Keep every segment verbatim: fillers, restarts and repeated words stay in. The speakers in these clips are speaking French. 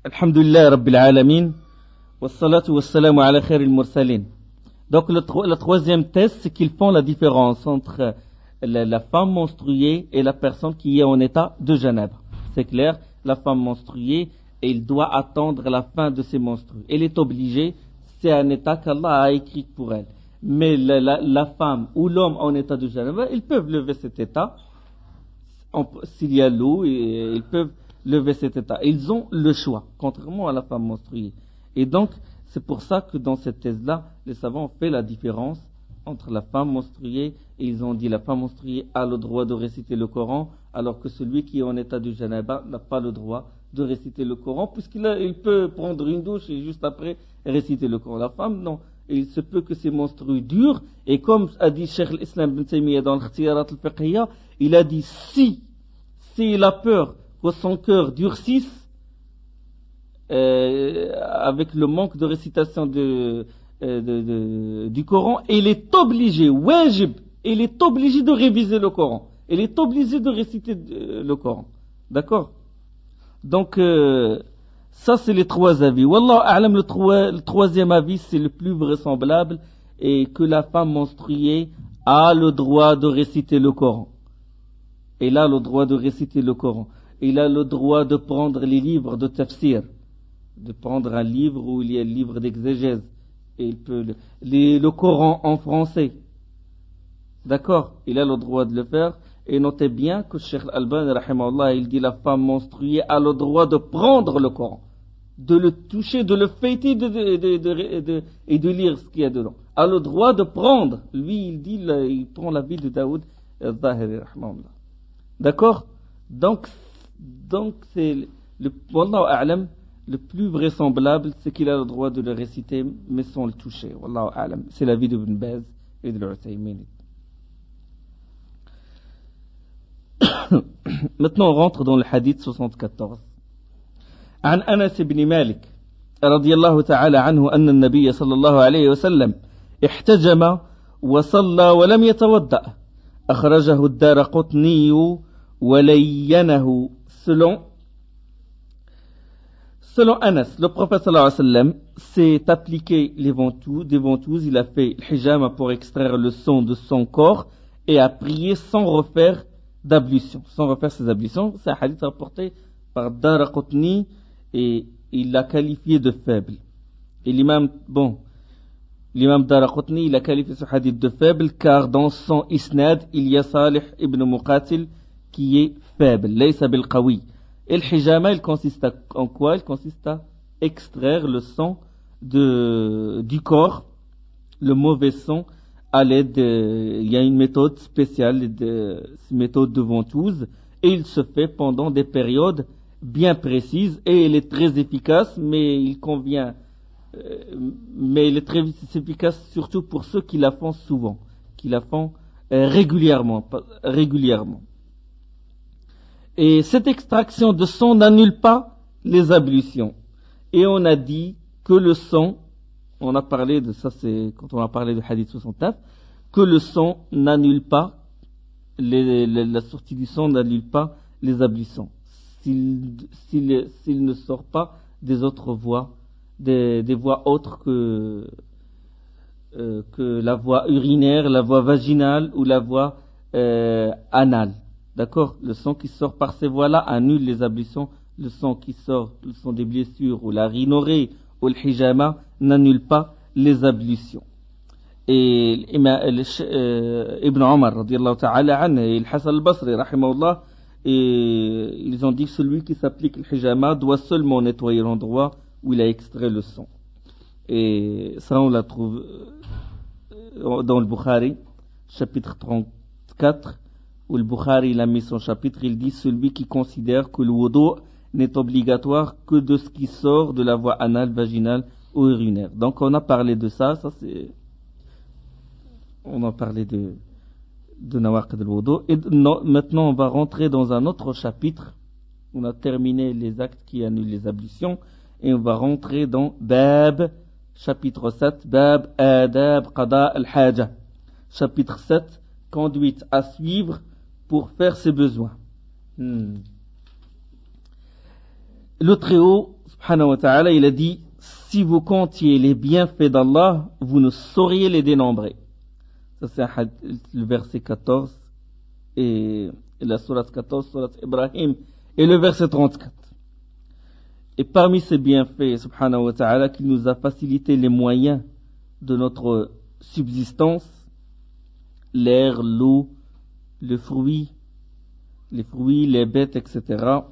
Alhamdulillah Rabbil Alamin, wassalatu wassalamu ala khairil mursalin. Donc le, tro- le troisième test, c'est qu'ils font la différence entre la, la femme menstruée et la personne qui est en état de janab. C'est clair, la femme menstruée, elle doit attendre la fin de ses menstrues. Elle est obligée, c'est un état qu'Allah a écrit pour elle. Mais la, la, la femme ou l'homme en état de janab, ils peuvent lever cet état. En, s'il y a l'eau, et, ils peuvent lever cet état. Ils ont le choix, contrairement à la femme menstruée. Et donc, c'est pour ça que dans cette thèse-là, les savants ont fait la différence entre la femme menstruée, et ils ont dit la femme menstruée a le droit de réciter le Coran, alors que celui qui est en état de janaba n'a pas le droit de réciter le Coran, puisqu'il a, il peut prendre une douche et juste après réciter le Coran. La femme, non. Et il se peut que ces menstrues durent, et comme a dit Cheikh l'Islam ibn Taymiyyah dans l'Ikhtiyarat al-Fiqhiyya, il a dit si, s'il a peur que son cœur durcisse, euh, avec le manque de récitation de, euh, de, de, du Coran, il est obligé, wajib, il est obligé de réviser le Coran. Il est obligé de réciter le Coran. D'accord? Donc, euh, ça c'est les trois avis. Wallah a'lam, le, troi, le troisième avis, c'est le plus vraisemblable, et que la femme menstruée a le droit de réciter le Coran. Il a le droit de réciter le Coran. Il a le droit de prendre les livres de tafsir, de prendre un livre où il y a le livre d'exégèse, et il peut le, les, le Coran en français. D'accord? Il a le droit de le faire. Et notez bien que Cheikh Al-Albani, rahimahullah, il dit la femme menstruée a le droit de prendre le Coran, de le toucher, de le feuilleter de, de, de, de, de, et de lire ce qu'il y a dedans. A le droit de prendre. Lui, il dit, là, il prend la vie de Daoud al-Zahiri, rahimahullah. D'accord? Donc, donc c'est le, wallahu a'lam, le plus vraisemblable, c'est qu'il a le droit de le réciter, mais sans le toucher. Wallahu a'lam. C'est la vie d'Ibn Baz et de l'Uthaymin. Maintenant, on rentre dans le hadith soixante-quatorze. عن أنس بن مالك رضي الله تعالى عنه أن النبي صلى الله عليه وسلم احتجم وصلى ولم يتوضأ أخرجه الدارقطني ولينه. Selon selon Anas, le prophète sallallahu alayhi wa sallam s'est appliqué les ventouses, des ventouses, il a fait le hijama pour extraire le sang de son corps et a prié sans refaire d'ablution, sans refaire ses ablutions. C'est un hadith rapporté par Daraqutni et il l'a qualifié de faible. Et l'imam, bon, l'imam Daraqutni, il a qualifié ce hadith de faible car dans son isnad, il y a Salih ibn Muqatil qui est faible, laysa bil qawi. Et le hijama, il consiste en quoi? Il consiste à extraire le sang de, du corps, le mauvais sang, à l'aide de, il y a une méthode spéciale, de, une méthode de ventouse, et il se fait pendant des périodes bien précises, et elle est très efficace, mais il convient, euh, mais elle est très efficace surtout pour ceux qui la font souvent, qui la font euh, régulièrement, régulièrement. Et cette extraction de sang n'annule pas les ablutions. Et on a dit que le sang, on a parlé de ça, c'est quand on a parlé du hadith soixante-neuf, que le sang n'annule pas, les, les, la sortie du sang n'annule pas les ablutions. S'il, s'il, s'il ne sort pas des autres voies, des, des voies autres que, euh, que la voie urinaire, la voie vaginale ou la voie euh, anale. D'accord? Le sang qui sort par ces voies-là annule les ablutions. Le sang qui sort, le sang des blessures ou la rhinorrhée ou le hijama n'annule pas les ablutions. Et euh, Ibn Omar radiallahu ta'ala anhu et le Hassan al-Basri rahimahullah, et ils ont dit que celui qui s'applique le hijama doit seulement nettoyer l'endroit où il a extrait le sang. Et ça on la trouve dans le Bukhari, chapitre trente-quatre, où le Bukhari il a mis son chapitre, il dit celui qui considère que le wudu n'est obligatoire que de ce qui sort de la voie anale, vaginale ou urinaire. Donc on a parlé de ça, ça c'est, on a parlé de de nawaqid al-wudu. Et no, maintenant on va rentrer dans un autre chapitre. On a terminé les actes qui annulent les ablutions et on va rentrer dans Bab, chapitre sept, Bab adab qada al-haja. Chapitre sept, conduite à suivre pour faire ses besoins. Hmm. Le Très-Haut, subhanahu wa ta'ala, il a dit, si vous comptiez les bienfaits d'Allah, vous ne sauriez les dénombrer. Ça c'est le verset quatorze et la sourate quatorze, sourate Ibrahim, et le verset trente-quatre. Et parmi ces bienfaits, subhanahu wa ta'ala, qu'il nous a facilité les moyens de notre subsistance, l'air, l'eau, le fruit, les fruits, les bêtes, et cetera.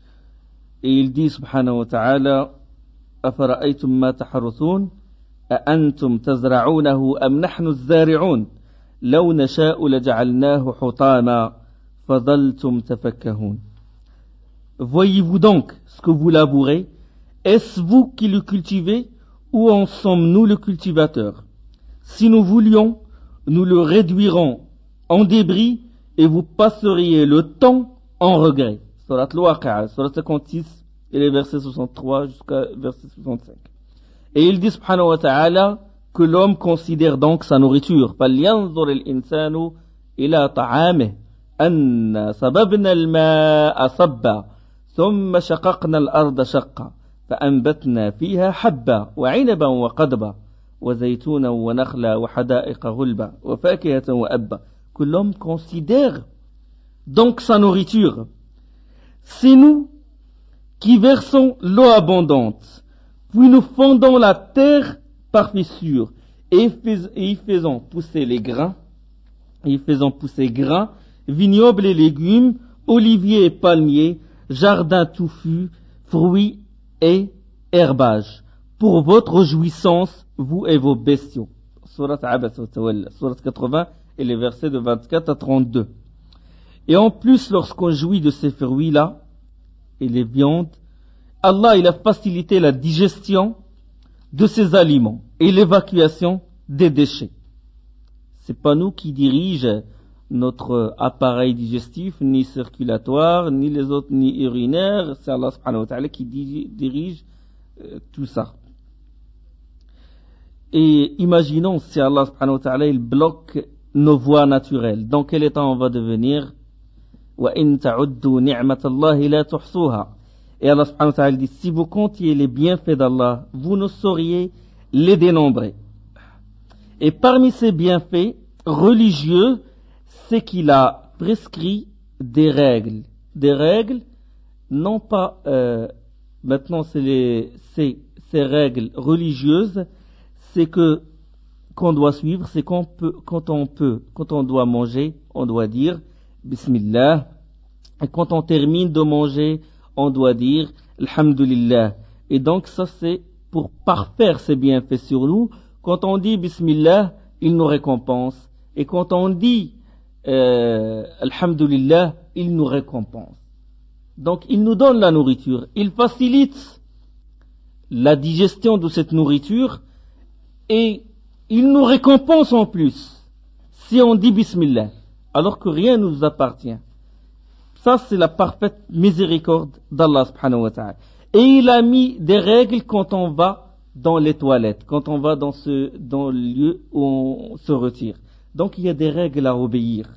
Et il dit, subhanahu wa ta'ala, أفرأيتم ما تحرثون أأنتم تزرعونه أم نحن الزارعون لو نشاء لجعلناه حطاما فظلتم تفكهون. Voyez-vous donc ce que vous labourez? Est-ce vous qui le cultivez ou en sommes-nous le cultivateur? Si nous voulions, nous le réduirons en débris et vous passeriez le temps en regret. Surat Al-Waqi'a, Surat cinquante-six et les versets soixante-trois jusqu'à verset soixante-cinq. Et il dit subhanahu wa ta'ala que l'homme considère donc sa nourriture. فَلْيَنْظُرِ الْإِنسَانُ إِلَى طَعَامِهِ أَنَّا صَبَبْنَا الْمَاءَ صَبًّا ثُمَّ شَقَقْنَا الْأَرْضَ شَقًّا فَأَنْبَتْنَا فِيهَا حَبًّا وَعِنَبًا وَقَضْبًا وَزَيْتُونًا وَنَخْلًا وَحَدَائِقَ غُلْبًا وَفَاكِهَةً وَأَبًّا. Que l'homme considère donc sa nourriture. C'est nous qui versons l'eau abondante, puis nous fondons la terre par fissure, et y faisons pousser les grains, et y faisons pousser grains, vignobles et légumes, oliviers et palmiers, jardins touffus, fruits et herbages, pour votre jouissance, vous et vos bestiaux. Surat Abasa wa Tawalla, Surat quatre-vingts, et les versets de vingt-quatre à trente-deux. Et en plus, lorsqu'on jouit de ces fruits-là, et les viandes, Allah il a facilité la digestion de ces aliments et l'évacuation des déchets. C'est pas nous qui dirigeons notre appareil digestif, ni circulatoire, ni les autres, ni urinaire. C'est Allah subhanahu wa ta'ala qui dirige euh, tout ça. Et imaginons si Allah subhanahu wa ta'ala il bloque nos voies naturelles. Dans quel état on va devenir? وَإِن تَعُدُّوا نِعْمَةَ اللَّهِ لَا تُحْصُوهَا. Et Allah subhanahu wa ta'ala dit, si vous comptiez les bienfaits d'Allah, vous ne sauriez les dénombrer. Et parmi ces bienfaits religieux, c'est qu'il a prescrit des règles. Des règles, non pas, euh, maintenant c'est les, c'est, ces règles religieuses, c'est que, qu'on doit suivre, c'est qu'on peut, quand on peut, quand on doit manger, on doit dire, Bismillah. Et quand on termine de manger, on doit dire Alhamdulillah. Et donc ça c'est pour parfaire ces bienfaits sur nous. Quand on dit Bismillah, il nous récompense. Et quand on dit euh, Alhamdulillah, il nous récompense. Donc il nous donne la nourriture. Il facilite la digestion de cette nourriture et il nous récompense en plus si on dit Bismillah, alors que rien ne nous appartient. Ça, c'est la parfaite miséricorde d'Allah subhanahu wa ta'ala. Et il a mis des règles quand on va dans les toilettes, quand on va dans ce, dans le lieu où on se retire. Donc, il y a des règles à obéir.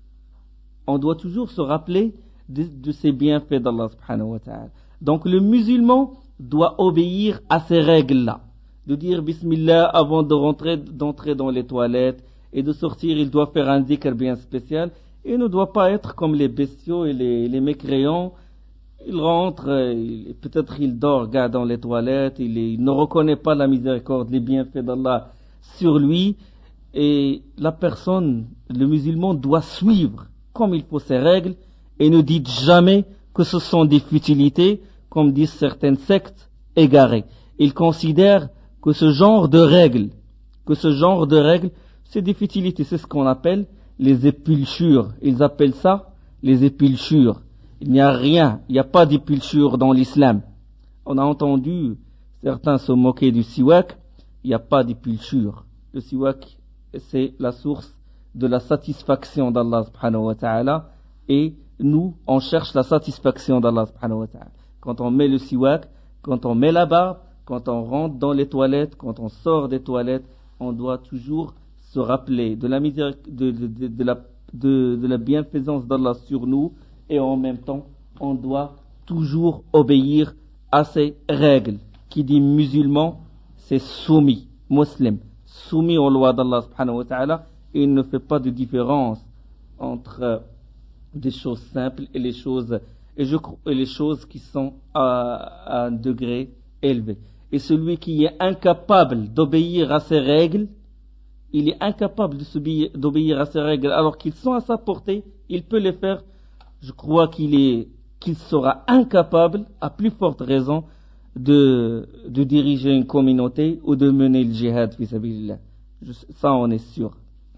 On doit toujours se rappeler de, de ces bienfaits d'Allah subhanahu wa ta'ala. Donc, le musulman doit obéir à ces règles-là. De dire Bismillah avant de rentrer, d'entrer dans les toilettes et de sortir, il doit faire un dhikr bien spécial. Il ne doit pas être comme les bestiaux et les, les mécréants. Il rentre, il, peut-être il dort, gars, dans les toilettes, il, il ne reconnaît pas la miséricorde, les bienfaits d'Allah sur lui. Et la personne, le musulman, doit suivre comme il faut ces règles et ne dites jamais que ce sont des futilités, comme disent certaines sectes égarées. Ils considèrent que ce genre de règles, que ce genre de règles, c'est des futilités, c'est ce qu'on appelle les épulchures. Ils appellent ça les épulchures. Il n'y a rien, il n'y a pas d'épulchure dans l'islam. On a entendu certains se moquer du siwak, il n'y a pas d'épulchure. Le siwak, c'est la source de la satisfaction d'Allah subhanahu wa ta'ala, et nous, on cherche la satisfaction d'Allah subhanahu wa ta'ala. Quand on met le siwak, quand on met la barbe, quand on rentre dans les toilettes, quand on sort des toilettes, on doit toujours se rappeler de la misère, de, de, de, de, la, de, de la bienfaisance d'Allah sur nous, et en même temps, on doit toujours obéir à ses règles. Qui dit musulman, c'est soumis, musulman, soumis aux lois d'Allah subhanahu wa ta'ala, et il ne fait pas de différence entre des choses simples et les choses, et, je, et les choses qui sont à, à un degré élevé. Et celui qui est incapable d'obéir à ses règles, il est incapable de d'obéir à ces règles alors qu'ils sont à sa portée, il peut les faire. Je crois qu'il est, qu'il sera incapable, à plus forte raison, de, de diriger une communauté ou de mener le djihad fi sabilillah. Ça, on est sûr.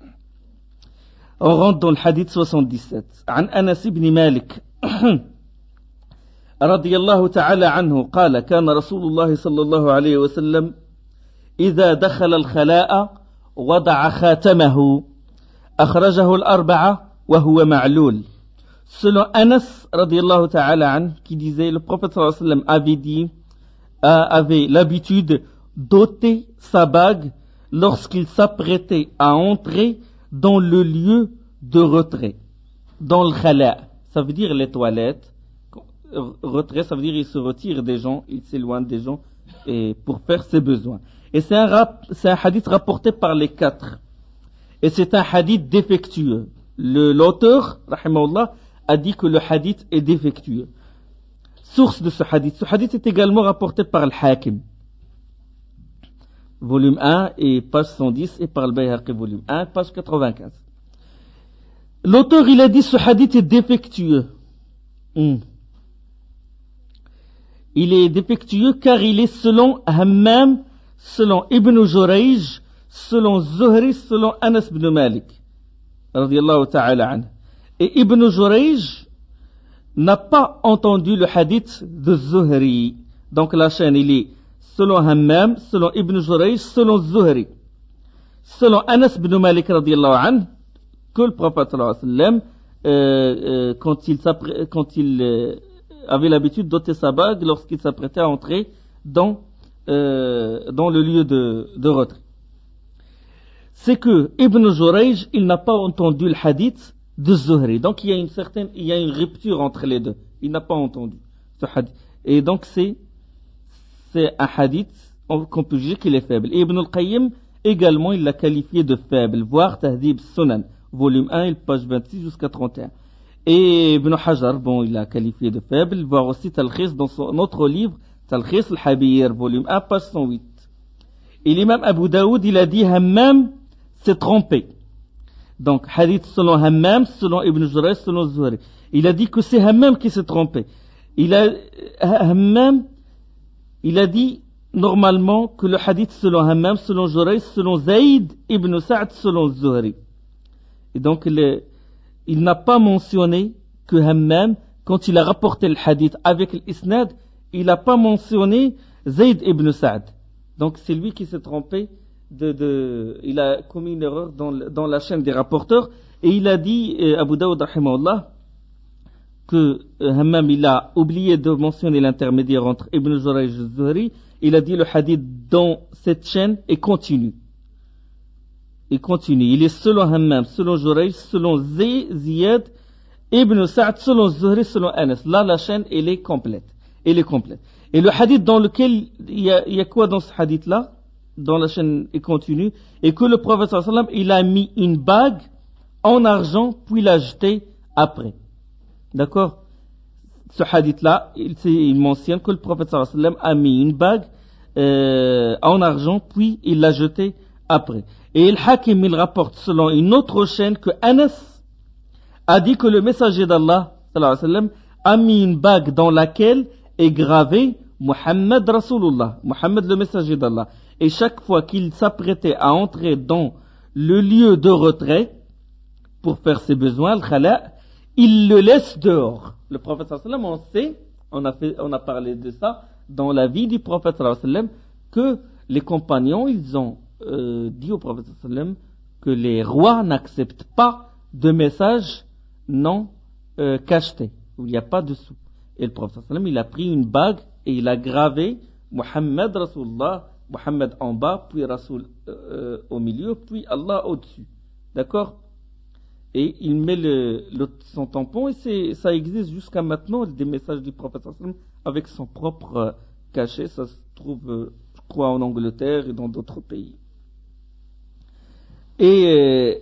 On rentre dans le hadith soixante-dix-sept. عن أنس بن مالك رضي الله تعالى عنه قال كان رسول الله صلى الله عليه وسلم إذا دخل الخلاء وضع خاتمه أخرجه الأربعة وهو معلول. Selon Anas radiallahu ta'ala an, qui disait, le prophète sallallahu alayhi wa sallam avait dit, euh, avait l'habitude d'ôter sa bague lorsqu'il s'apprêtait à entrer dans le lieu de retrait, dans le khala. Ça veut dire les toilettes. Retrait, ça veut dire il se retire des gens, il s'éloigne des gens et pour faire ses besoins. Et c'est un, rap, c'est un hadith rapporté par les quatre. Et c'est un hadith défectueux. Le, l'auteur, rahimahullah, a dit que le hadith est défectueux. Source de ce hadith. Ce hadith est également rapporté par le Hakim. Volume un et page cent dix, et par le Bayhaqi, volume un, page quatre-vingt-quinze. L'auteur, il a dit ce hadith est défectueux. Hmm. Il est défectueux car il est selon Hammam, selon Ibn Jurayj, selon Zuhri, selon Anas ibn Malik, radiyallahu ta'ala anhu. Et Ibn Jurayj n'a pas entendu le hadith de Zuhri. Donc la chaîne, il est selon Hammam, selon Ibn Jurayj, selon Zuhri. Selon Anas ibn Malik, radiyallahu anhu, que le prophète sallallahu alayhi wa sallam, euh, euh, quand il, quand il euh, avait l'habitude d'ôter sa bague lorsqu'il s'apprêtait à entrer dans Euh, dans le lieu de, de retrait. C'est que Ibn Jurayj, il n'a pas entendu le hadith de Zuhri. Donc il y a une certaine, il y a une rupture entre les deux. Il n'a pas entendu ce hadith. Et donc c'est, c'est un hadith qu'on peut juger qu'il est faible. Et Ibn al-Qayyim, également, il l'a qualifié de faible. Voir Tahdhib Sunan, volume un, page vingt-six jusqu'à trente et un. Et Ibn Hajar, bon, il l'a qualifié de faible. Voir aussi Talkhis dans son autre livre, Talkhis al-Habir, volume un, page cent huit. Et l'imam Abu Daoud, il a dit Hammam s'est trompé. Donc, hadith selon Hammam, selon Ibn Jurayj, selon Zuhri. Il a dit que c'est Hammam qui s'est trompé. Il a, Hammam, il a dit normalement que le hadith selon Hammam, selon Jurayj, selon Zayd ibn Sa'd, selon Zuhri. Et donc, il, il n'a pas mentionné que Hammam, quand il a rapporté le hadith avec l'isnad, il n'a pas mentionné Zayd ibn Sa'd. Donc c'est lui qui s'est trompé. De, de, il a commis une erreur dans, dans la chaîne des rapporteurs. Et il a dit, euh, Abu Daoud rahimahullah, que euh, Hammam il a oublié de mentionner l'intermédiaire entre Ibn Jurayj et Zuhri. Il a dit le hadith dans cette chaîne est continu. Il continue. Il est selon Hammam, selon Jurayj, selon Ziyad, Ibn Sa'd, selon Zuhri, selon Anas. Là la chaîne elle est complète. Elle est complète. Et le hadith dans lequel il y a, il y a quoi dans ce hadith-là, dans la chaîne est continue, et que le prophète sallallahu alayhi wa sallam, il a mis une bague en argent, puis l'a jetée après. D'accord? Ce hadith-là, il, il mentionne que le prophète sallallahu alayhi wa sallam a mis une bague euh, en argent, puis il l'a jetée après. Et le Hakim, il rapporte selon une autre chaîne que Anas a dit que le messager d'Allah sallallahu alayhi wa sallam a mis une bague dans laquelle est gravé Muhammad Rasulullah, Muhammad le messager d'Allah. Et chaque fois qu'il s'apprêtait à entrer dans le lieu de retrait pour faire ses besoins, le khala, il le laisse dehors. Le prophète sallallahu alayhi wa sallam, on sait, on a, fait, on a parlé de ça dans la vie du prophète sallallahu alayhi wa sallam, que les compagnons, ils ont euh, dit au prophète sallallahu alayhi wa sallam que les rois n'acceptent pas de messages non euh, cachetés, où il n'y a pas de sous. Et le prophète sallallahu alayhi wa sallam, il a pris une bague et il a gravé Muhammad Rasulullah, Muhammad en bas, puis Rasul euh, au milieu, puis Allah au-dessus. D'accord? et il met le, le, son tampon, et c'est, ça existe jusqu'à maintenant, des messages du prophète avec son propre cachet. Ça se trouve, euh, je crois, en Angleterre et dans d'autres pays. Et euh,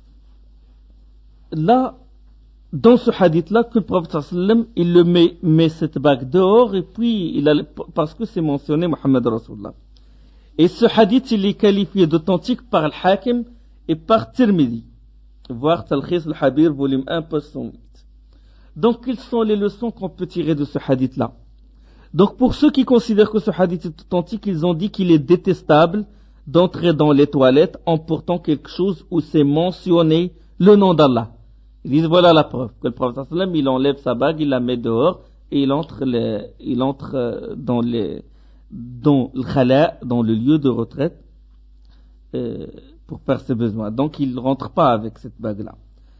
là, dans ce hadith-là, que le prophète il le met, met cette bague dehors, et puis, il a, parce que c'est mentionné Muhammad Rasulullah. Et ce hadith, il est qualifié d'authentique par Al-Hakim et par Tirmidhi. Voir Talkhis al-Habir, volume un, page cent huit. Donc, quelles sont les leçons qu'on peut tirer de ce hadith-là? Donc, pour ceux qui considèrent que ce hadith est authentique, ils ont dit qu'il est détestable d'entrer dans les toilettes en portant quelque chose où c'est mentionné le nom d'Allah. Ils disent, voilà la preuve, que le prophète sallam, il enlève sa bague, il la met dehors, et il entre, les, il entre dans, les, dans le khala, dans le lieu de retraite, euh, pour faire ses besoins. Donc, il ne rentre pas avec cette bague-là.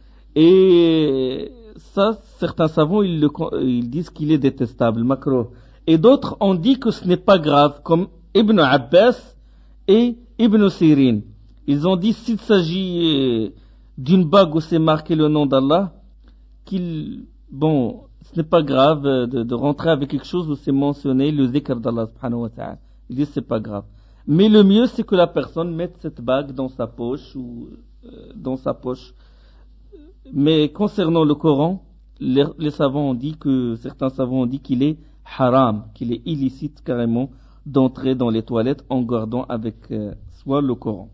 Et ça, certains savants, ils, le, ils disent qu'il est détestable, makruh. Et d'autres ont dit que ce n'est pas grave, comme Ibn Abbas et Ibn Sirin. Ils ont dit, s'il s'agit d'une bague où c'est marqué le nom d'Allah, qu'il, bon, ce n'est pas grave de, de rentrer avec quelque chose où c'est mentionné le zikr d'Allah subhanahu wa ta'ala. Ils disent c'est pas grave. Mais le mieux c'est que la personne mette cette bague dans sa poche ou euh, dans sa poche. Mais concernant le Coran, les, les savants ont dit que, certains savants ont dit qu'il est haram, qu'il est illicite carrément d'entrer dans les toilettes en gardant avec euh, soi le Coran.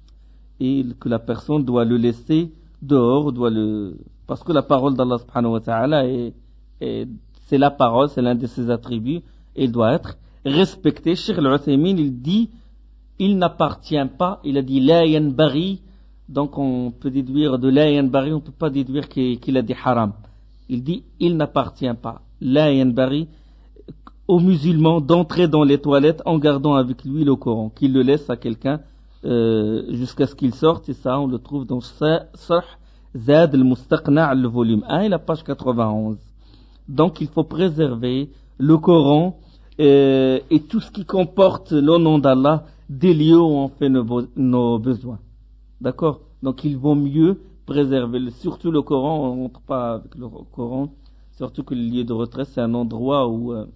Et que la personne doit le laisser dehors, doit le, parce que la parole d'Allah subhanahu wa ta'ala est, est, c'est la parole, c'est l'un de ses attributs, et il doit être respecté. Cheikh Al-Uthaymin, il dit, il n'appartient pas, il a dit la yanbaghi, donc on peut déduire de la yanbaghi, on ne peut pas déduire qu'il, qu'il a dit haram. Il dit, il n'appartient pas, la yanbaghi, aux musulmans d'entrer dans les toilettes en gardant avec lui le Coran, qu'il le laisse à quelqu'un Euh, jusqu'à ce qu'il sorte, et ça on le trouve dans Sarh Zad al-Mustaqna' le volume un et la page quatre-vingt-onze. Donc il faut préserver le Coran euh, et tout ce qui comporte le nom d'Allah des lieux où on fait nos, nos besoins. D'accord? Donc il vaut mieux préserver, le, surtout le Coran, on ne rentre pas avec le Coran, surtout que le lieu de retraite c'est un endroit où euh,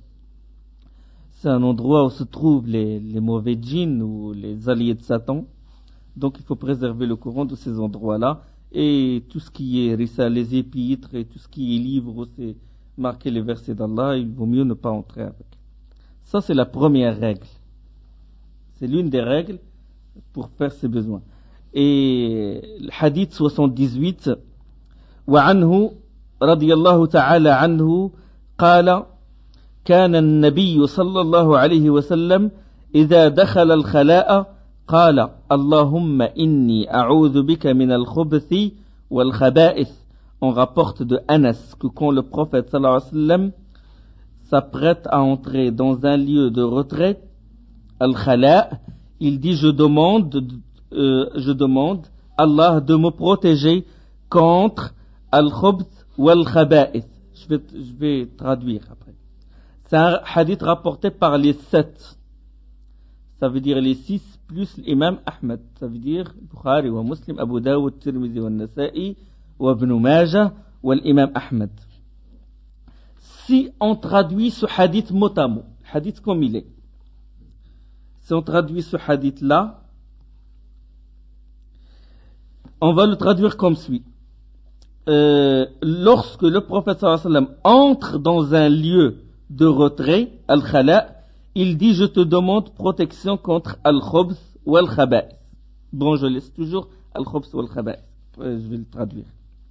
c'est un endroit où se trouvent les, les mauvais djinns ou les alliés de Satan. Donc il faut préserver le Coran de ces endroits-là. Et tout ce qui est rissa, les épîtres et tout ce qui est livre où c'est marqué les versets d'Allah, il vaut mieux ne pas entrer avec. Ça c'est la première règle. C'est l'une des règles pour faire ses besoins. Et le hadith soixante-dix-huit, وعنه رضي الله تعالى عنه قال كان النبي صلى الله عليه وسلم إذا دخل الخلاء قال اللهم إني أعوذ بك من الخبث والخبائث. On rapporte de Anas que quand le prophète sallallahu alayhi wa sallam s'apprête à entrer dans un lieu de retraite, al-khala, il dit je demande, euh, je demande Allah de me protéger contre al-khubth wal-khaba'ith. Je vais, je vais traduire après. C'est un hadith rapporté par les sept. Ça veut dire les six plus l'imam Ahmed. Ça veut dire Bukhari wa Muslim, Abu Dawud, Tirmidhi wa Nasa'i, wa Ibn Majah, wa l'imam Ahmed. Si on traduit ce hadith mot à mot, hadith comme il est, si on traduit ce hadith-là, on va le traduire comme suit. Euh, lorsque le prophète sallallahu alayhi wa sallam entre dans un lieu de retrait, al-khala, il dit je te demande protection contre al-khubth ou al-khaba'ith. Bon, je laisse toujours al-khubth ou al-khaba'ith. Je vais le traduire.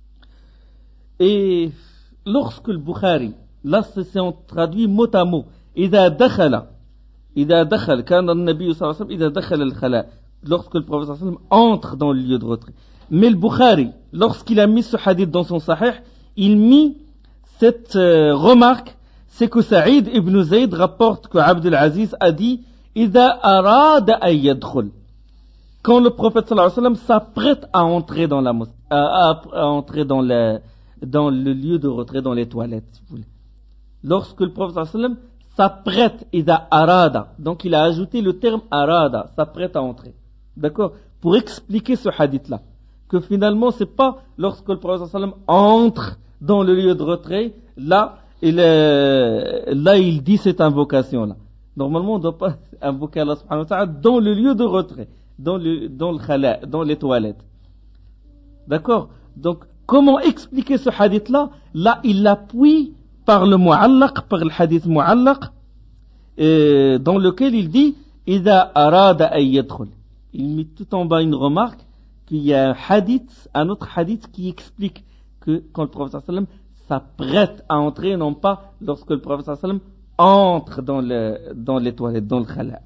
Et lorsque le Bukhari, là c'est on traduit mot à mot, إذا دخل إذا دخل كان النبي صلى الله عليه وسلم إذا دخل الخلاء, lorsque le prophète sallallahu alayhi wa sallam entre dans le lieu de retrait. Mais le Bukhari, lorsqu'il a mis ce hadith dans son sahih, il mit cette euh, remarque, c'est que Saïd ibn Zayd rapporte que Abdul Aziz a dit إذا أراد أن يدخل. Quand le prophète sallallahu alayhi wa sallam s'apprête à entrer dans la mosquée, à, à, à entrer dans le, dans le lieu de retrait, dans les toilettes, si vous voulez. Lorsque le prophète sallallahu alayhi wa sallam s'apprête, إذا أراد, donc il a ajouté le terme arada, s'apprête à entrer. D'accord? Pour expliquer ce hadith-là. que finalement c'est pas lorsque le prophète sallam entre dans le lieu de retrait, là il, est, là, il dit cette invocation-là. Normalement, on ne doit pas invoquer Allah subhanahu wa ta'ala dans le lieu de retrait, dans, le, dans, le khala, dans les toilettes. D'accord? Donc, comment expliquer ce hadith-là? Là, il l'appuie par le mu'allaq, par le hadith mu'allaq, euh, dans lequel il dit إِذَا أَرَادَ أَن يَدْخُلْ. Il met tout en bas une remarque qu'il y a un hadith, un autre hadith qui explique que quand le prophète sallam s'apprête à entrer, non pas lorsque le prophète sallam entre dans, le, dans les toilettes, dans le khala.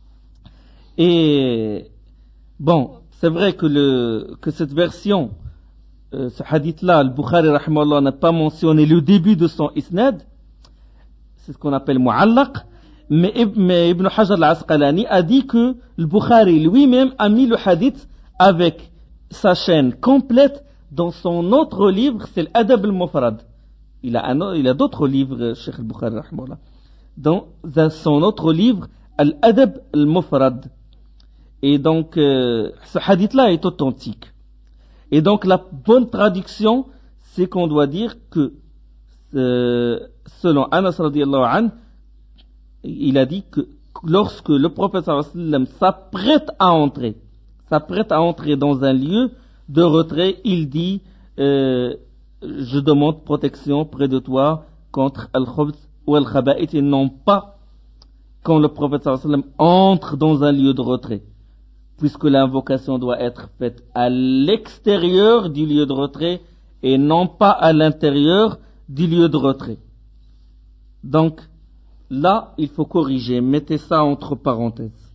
Et bon, c'est vrai que, le, que cette version, euh, ce hadith-là, le Bukhari rahimahullah n'a pas mentionné le début de son isnad, c'est ce qu'on appelle mu'allaq, mais, mais Ibn Hajar al-Asqalani a dit que le Bukhari lui-même a mis le hadith avec sa chaîne complète dans son autre livre, c'est l'Adab al-Mufrad. Il a, un, il a d'autres livres, Cheikh al-Bukhari rahimahullah. Dans son autre livre, Al-Adab al-Mufrad. Et donc, euh, ce hadith-là est authentique. Et donc, la bonne traduction, c'est qu'on doit dire que, euh, selon Anas radiyallahu anhu, il a dit que lorsque le prophète sallallahu alayhi wa sallam s'apprête à entrer, s'apprête à entrer dans un lieu de retrait, il dit, euh, je demande protection près de toi contre al-khubth ou al-khaba'ith, et non pas quand le prophète sallallahu alayhi wa sallam entre dans un lieu de retrait, puisque l'invocation doit être faite à l'extérieur du lieu de retrait et non pas à l'intérieur du lieu de retrait. Donc là, il faut corriger, mettez ça entre parenthèses.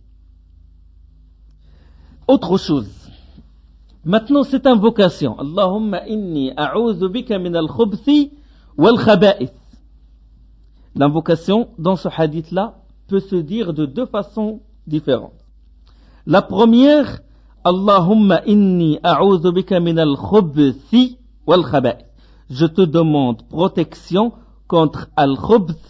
Autre chose. Maintenant, cette invocation, Allahumma inni a'udhu bika min al-khubthi wal-khaba'ith. L'invocation, dans ce hadith-là, peut se dire de deux façons différentes. La première, Allahumma inni a'udhu bika min al-khubthi wal-khaba'ith. Je te demande protection contre al-khubth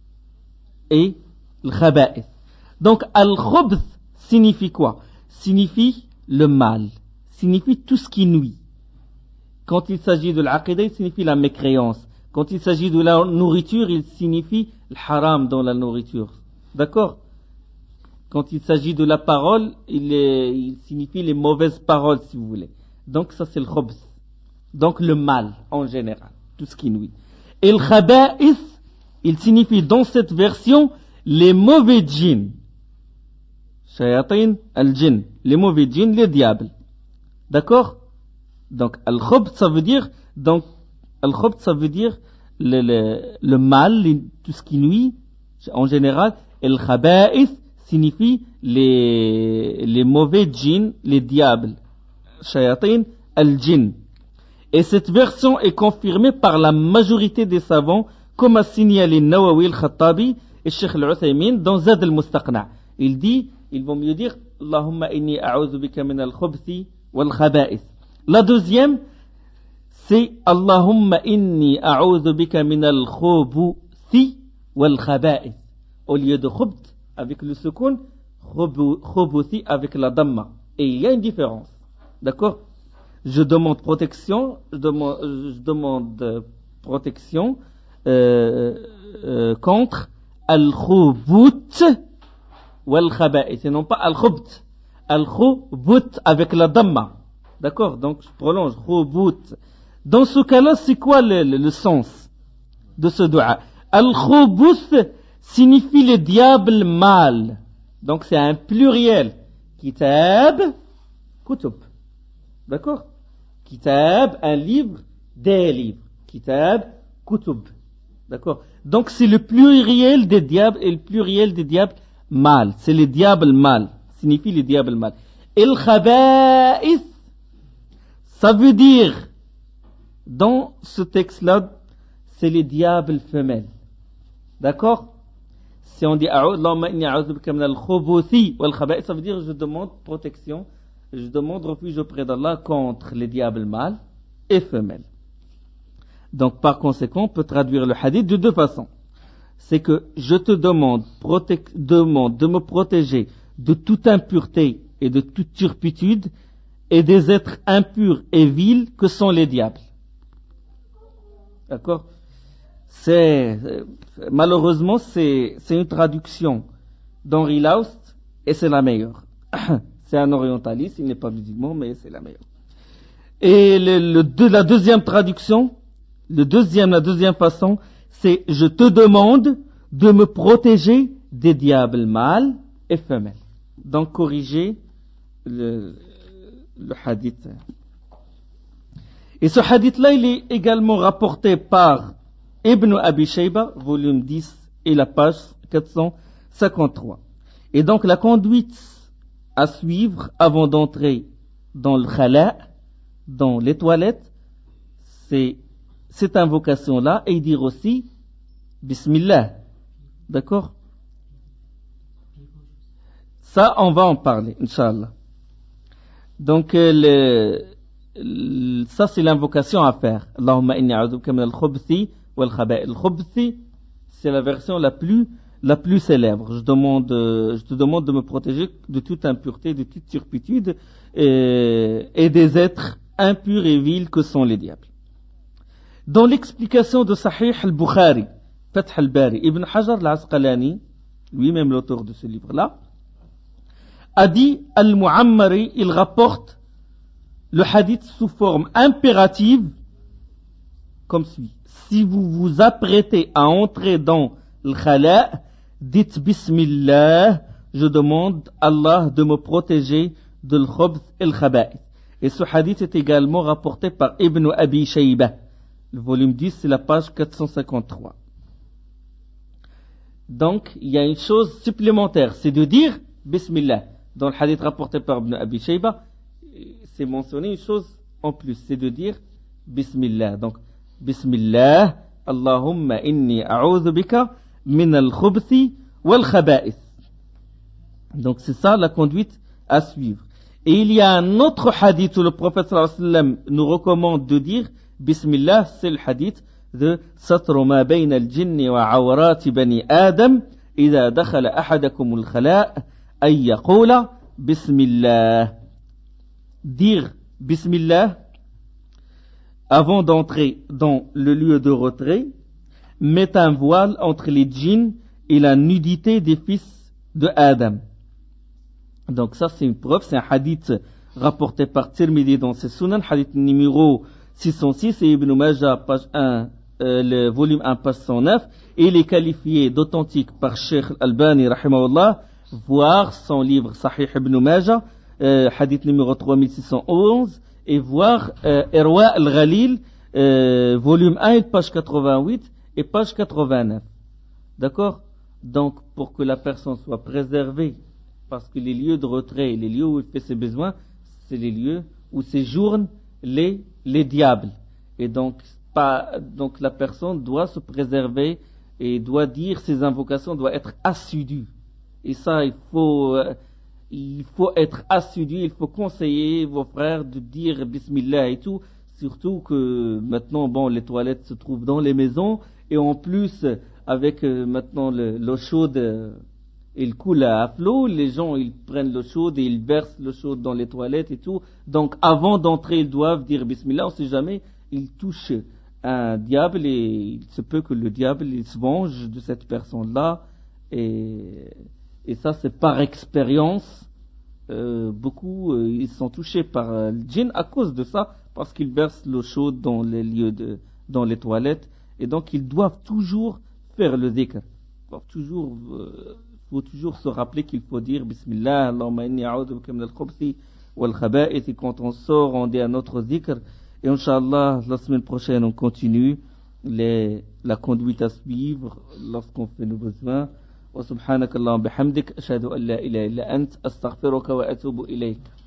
et al-khaba'ith. Donc, al-khubth signifie quoi? Signifie le mal, signifie tout ce qui nuit. Quand il s'agit de l'aqidah, il signifie la mécréance. Quand il s'agit de la nourriture, il signifie le haram dans la nourriture. D'accord? Quand il s'agit de la parole, il, est, il signifie les mauvaises paroles, si vous voulez. Donc ça, c'est le khubth. Donc le mal, en général, tout ce qui nuit. Et le khaba'ith, il signifie dans cette version les mauvais djinns. Shayatin al-jinn, les mauvais djinns, les diables. D'accord? Donc al-khubth, ça veut dire, donc al-khubth, ça veut dire le, le, le mal, les, tout ce qui nuit, en général. Et le khaba'ith signifie les, les mauvais djinns, les diables. Shayatin al-jinn. Et cette version est confirmée par la majorité des savants, comme a signalé Nawawi al-Khattabi et Cheikh al-Uthaymin dans Zad al-Mustaqna'. Il dit, ils vont mieux dire Allahumma inni a'udhu bika min al-khubthi wal-khaba'ith. La deuxième, c'est Allahumma inni a'udhu bika min al-khubuthi wal-khaba'ith. Au lieu de khubth avec le sukun, khubuthi avec la damma. Et il y a une différence. D'accord? Je demande protection, je demande, je demande protection euh, euh, contre al-khubuth wal-khaba'ith, et non pas al-khubth. Al-khubuth avec la damma. D'accord? Donc je prolonge, khubuth. Dans ce cas-là, c'est quoi le, le, le sens de ce dua? Al-khubuth signifie le diable mal. Donc c'est un pluriel. Kitab, kutub. D'accord? Kitab, un livre, des livres. Kitab, kutub. D'accord? Donc c'est le pluriel des diables et le pluriel des diables mal. C'est le diable mal. Signifie le diable mal. Et le khaba'ith, ça veut dire, dans ce texte-là, c'est les diables femelles. D'accord? Si on dit Allahumma inni a'udhu bika min al-khubuthi wal khaba'ith, ça veut dire je demande protection, je demande refuge auprès d'Allah contre les diables mâles et femelles. Donc par conséquent, on peut traduire le hadith de deux façons. C'est que je te demande, protec- demande de me protéger de toute impureté et de toute turpitude, et des êtres impurs et vils que sont les diables. D'accord? C'est, malheureusement, c'est, c'est une traduction d'Henri Laust et c'est la meilleure. C'est un orientaliste, il n'est pas musulman, mais c'est la meilleure. Et le, le, de, la deuxième traduction, le deuxième, la deuxième façon, c'est « Je te demande de me protéger des diables mâles et femelles ». Donc, corriger le, le hadith. Et ce hadith-là, il est également rapporté par Ibn Abi Shayba, volume dix, et la page quatre cent cinquante-trois. Et donc, la conduite à suivre avant d'entrer dans le khala, dans les toilettes, c'est cette invocation-là, et dire aussi Bismillah. D'accord? Ça, on va en parler, Inch'Allah. Donc, euh, le, le, ça, c'est l'invocation à faire. Allahumma inni a'udhuka min al-khubthi wal-khaba'ith. Al-khubthi, c'est la version la plus, la plus célèbre. Je demande, euh, je te demande de me protéger de toute impureté, de toute turpitude, et, et des êtres impurs et vils que sont les diables. Dans l'explication de Sahih al-Bukhari, Fath al-Bari, Ibn Hajar al-Asqalani, lui-même l'auteur de ce livre-là, a dit, Al-Mu'ammari, il rapporte le hadith sous forme impérative, comme suit. Si vous vous apprêtez à entrer dans le khala, dites Bismillah, je demande à Allah de me protéger de l'khubth et l'khaba'ith. Et ce hadith est également rapporté par Ibn Abi Shayba. Le volume dix, c'est la page quatre cent cinquante-trois. Donc, il y a une chose supplémentaire, c'est de dire Bismillah. Dans le hadith rapporté par Ibn Abi Shayba, c'est mentionné une chose en plus, c'est de dire Bismillah. Donc, Bismillah, Allahumma inni a'udhu bika min al-khubthi wal-khaba'ith. Donc, c'est ça la conduite à suivre. Et il y a un autre hadith où le prophète sallallahu alayhi wa sallam nous recommande de dire Bismillah, c'est le hadith de Satru ma bayna al-jinni wa awrati bani Adam idha dakhala ahadakum al-khala' ay yaqula Bismillah. Dire Bismillah avant d'entrer dans le lieu de retrait met un voile entre les djinns et la nudité des fils de Adam. Donc ça c'est une preuve, c'est un hadith rapporté par Tirmidhi dans ses Sunan, hadith numéro six cent six et Ibn Majah, page un, euh, le volume un, page cent neuf, et il est qualifié d'authentique par Sheikh Al-Albani, rahimahullah, voir son livre Sahih Ibn Majah, euh, hadith numéro trois mille six cent onze, et voir euh, Irwa Al-Ghalil, euh, volume un, page quatre-vingt-huit et page quatre-vingt-neuf. D'accord? Donc, pour que la personne soit préservée, parce que les lieux de retrait, les lieux où il fait ses besoins, c'est les lieux où séjournent les, les diables. Et donc, pas, donc la personne doit se préserver et doit dire ses invocations, doit être assidue. Et ça, il faut, euh, il faut être assidu, il faut conseiller vos frères de dire Bismillah et tout. Surtout que maintenant, bon, les toilettes se trouvent dans les maisons et en plus, avec euh, maintenant le, l'eau chaude, euh, il coule à flot, les gens ils prennent l'eau chaude et ils versent l'eau chaude dans les toilettes et tout. Donc avant d'entrer, ils doivent dire Bismillah, on ne sait jamais, ils touchent un diable et il se peut que le diable il se venge de cette personne-là. Et, et ça c'est par expérience. Euh, beaucoup euh, ils sont touchés par euh, le djinn à cause de ça, parce qu'ils versent l'eau chaude dans les lieux de, dans les toilettes. Et donc ils doivent toujours faire le dhikr. Toujours... Euh, Il faut toujours se rappeler qu'il faut dire Bismillah, Allahumma inni a'udhu bika min al-khubthi wal-khaba'ith. Et quand on sort, on dit un autre zikr. Et Inch'Allah, la semaine prochaine, on continue les, la conduite à suivre lorsqu'on fait nos besoins. Wa subhanaka Allahumma bihamdik, ashhadu an la ilaha illa ant, astaghfiruka wa atubu ilayk.